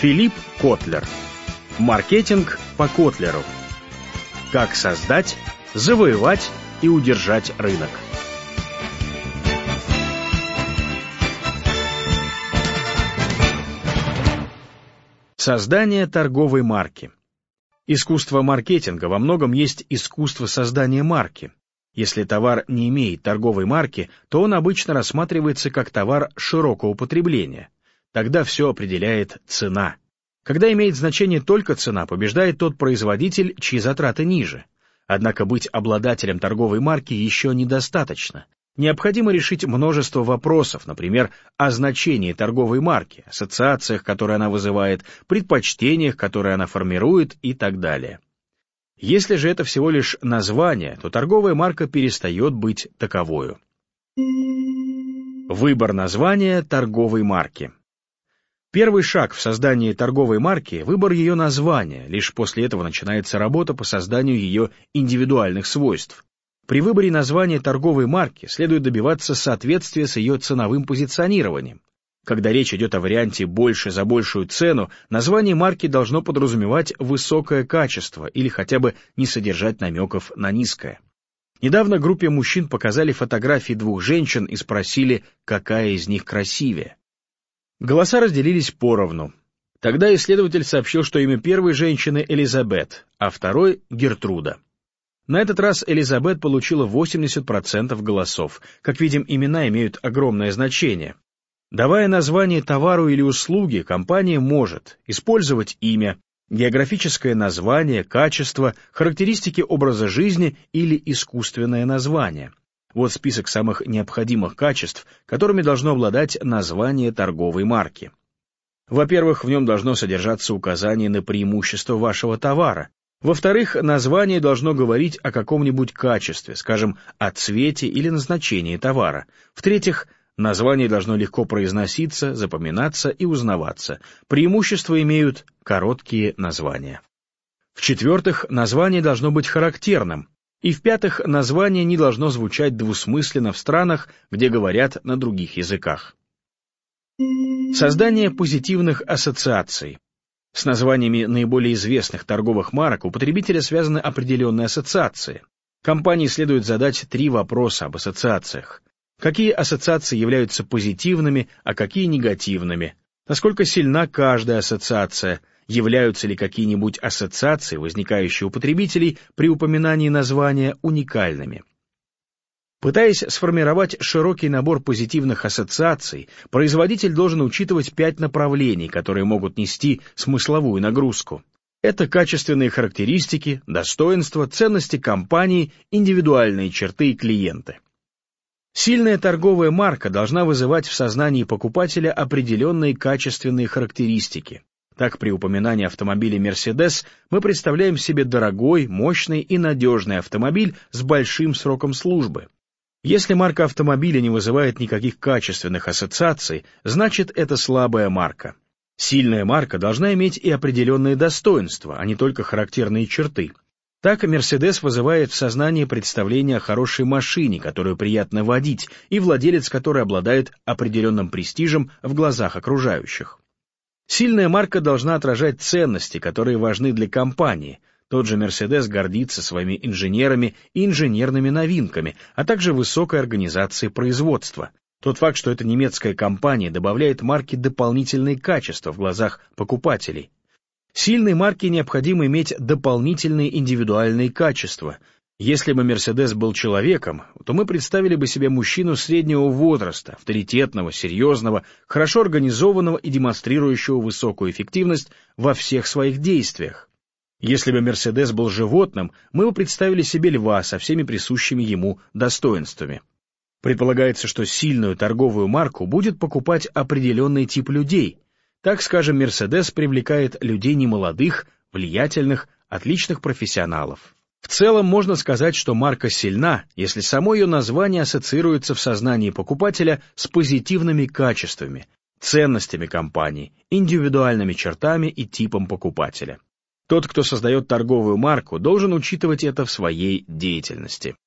Филипп Котлер. Маркетинг по Котлеру. Как создать, завоевать и удержать рынок. Создание торговой марки. Искусство маркетинга во многом есть искусство создания марки. Если товар не имеет торговой марки, то он обычно рассматривается как товар широкого потребления. Тогда все определяет цена. Когда имеет значение только цена, побеждает тот производитель, чьи затраты ниже. Однако быть обладателем торговой марки еще недостаточно. Необходимо решить множество вопросов, например, о значении торговой марки, ассоциациях, которые она вызывает, предпочтениях, которые она формирует и так далее. Если же это всего лишь название, то торговая марка перестает быть таковою. Выбор названия торговой марки. Первый шаг в создании торговой марки – выбор ее названия, лишь после этого начинается работа по созданию ее индивидуальных свойств. При выборе названия торговой марки следует добиваться соответствия с ее ценовым позиционированием. Когда речь идет о варианте «больше за большую цену», название марки должно подразумевать высокое качество или хотя бы не содержать намеков на низкое. Недавно группе мужчин показали фотографии двух женщин и спросили, какая из них красивее. Голоса разделились поровну. Тогда исследователь сообщил, что имя первой женщины Элизабет, а второй — Гертруда. На этот раз Элизабет получила 80% голосов. Как видим, имена имеют огромное значение. Давая название товару или услуге, компания может использовать имя, географическое название, качество, характеристики образа жизни или искусственное название. Вот список самых необходимых качеств, которыми должно обладать название торговой марки. Во-первых, в нем должно содержаться указание на преимущество вашего товара. Во-вторых, название должно говорить о каком-нибудь качестве, скажем, о цвете или назначении товара. В-третьих, название должно легко произноситься, запоминаться и узнаваться. Преимущества имеют короткие названия. В-четвертых, название должно быть характерным. И в-пятых, название не должно звучать двусмысленно в странах, где говорят на других языках. Создание позитивных ассоциаций. С названиями наиболее известных торговых марок у потребителя связаны определенные ассоциации. Компании следует задать 3 вопроса об ассоциациях. Какие ассоциации являются позитивными, а какие негативными? Насколько сильна каждая ассоциация? Являются ли какие-нибудь ассоциации, возникающие у потребителей при упоминании названия, уникальными? Пытаясь сформировать широкий набор позитивных ассоциаций, производитель должен учитывать 5 направлений, которые могут нести смысловую нагрузку. Это качественные характеристики, достоинства, ценности компании, индивидуальные черты и клиенты. Сильная торговая марка должна вызывать в сознании покупателя определенные качественные характеристики. Так, при упоминании автомобиля Mercedes мы представляем себе дорогой, мощный и надежный автомобиль с большим сроком службы. Если марка автомобиля не вызывает никаких качественных ассоциаций, значит, это слабая марка. Сильная марка должна иметь и определенные достоинства, а не только характерные черты. Так, Mercedes вызывает в сознании представление о хорошей машине, которую приятно водить, и владелец которой обладает определенным престижем в глазах окружающих. Сильная марка должна отражать ценности, которые важны для компании. Тот же Mercedes гордится своими инженерами и инженерными новинками, а также высокой организацией производства. Тот факт, что это немецкая компания, добавляет марке дополнительные качества в глазах покупателей. Сильной марке необходимо иметь дополнительные индивидуальные качества. Если бы Mercedes был человеком, то мы представили бы себе мужчину среднего возраста, авторитетного, серьезного, хорошо организованного и демонстрирующего высокую эффективность во всех своих действиях. Если бы Mercedes был животным, мы бы представили себе льва со всеми присущими ему достоинствами. Предполагается, что сильную торговую марку будет покупать определенный тип людей. Так, скажем, Mercedes привлекает людей немолодых, влиятельных, отличных профессионалов. В целом можно сказать, что марка сильна, если само ее название ассоциируется в сознании покупателя с позитивными качествами, ценностями компании, индивидуальными чертами и типом покупателя. Тот, кто создает торговую марку, должен учитывать это в своей деятельности.